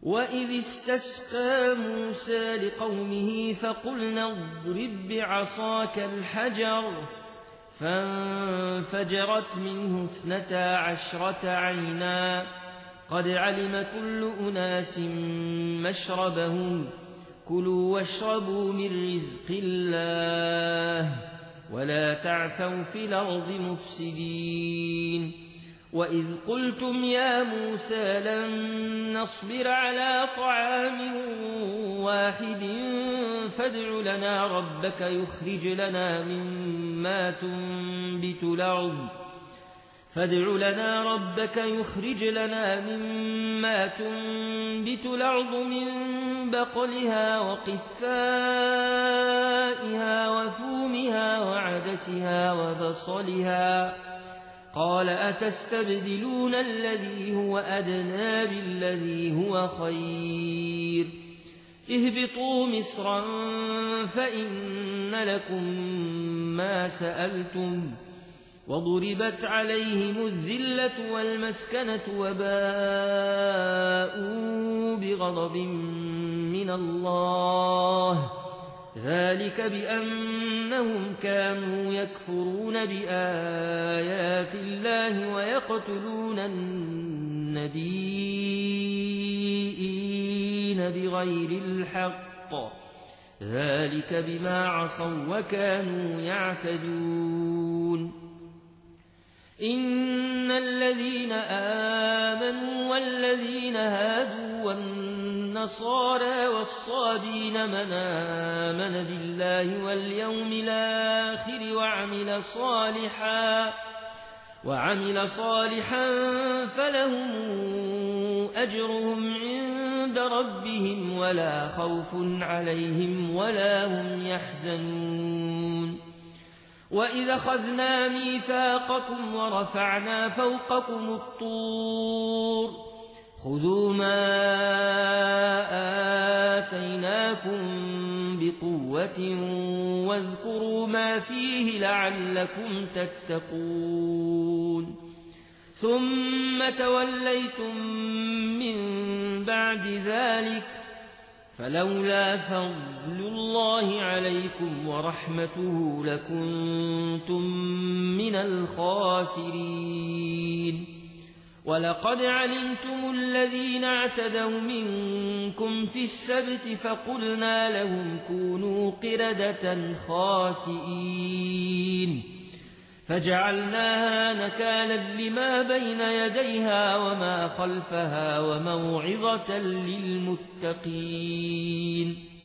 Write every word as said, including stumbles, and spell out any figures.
وإذ استسقى موسى لقومه فقلنا اضرب بعصاك الحجر فانفجرت منه اثنتا عشرة عينا قد علم كل أناس مشربهم كلوا واشربوا من رزق الله ولا تعثوا في الأرض مفسدين وإذ قلتم يا موسى لن نصبر على طعام واحد فادع لنا ربك يخرج لنا مما تنبت الأرض فادع لنا ربك يخرج لنا مما تنبت الأرض من بقلها وقثائها وفومها وعدسها وبصلها قال أتستبدلون الذي هو أدنى بالذي هو خير اهبطوا مصرا فإن لكم ما سألتم وضربت عليهم الذلة والمسكنة وباءوا بغضب من الله ذلك بأنهم كانوا يكفرون بآيات الله ويقتلون النبيين بغير الحق ذلك بما عصوا وكانوا يعتدون إن الذين آمنوا والذين هادوا والنصارى والصابين من آمن بالله واليوم الآخر وعمل صالحا وعمل صالحا فلهم أجرهم عند ربهم ولا خوف عليهم ولا هم يحزنون وإذا أخذنا ميثاقكم ورفعنا فوقكم الطور خذوا ما آتيناكم بقوة واذكروا ما فيه لعلكم تتقون ثم توليتم من بعد ذلك فلولا فضل الله عليكم ورحمته لكنتم من الخاسرين ولقد علمتم الذين اعتدوا منكم في السبت فقلنا لهم كونوا قردة خاسئين فجعلناها نكالا لما بين يديها وما خلفها وموعظة للمتقين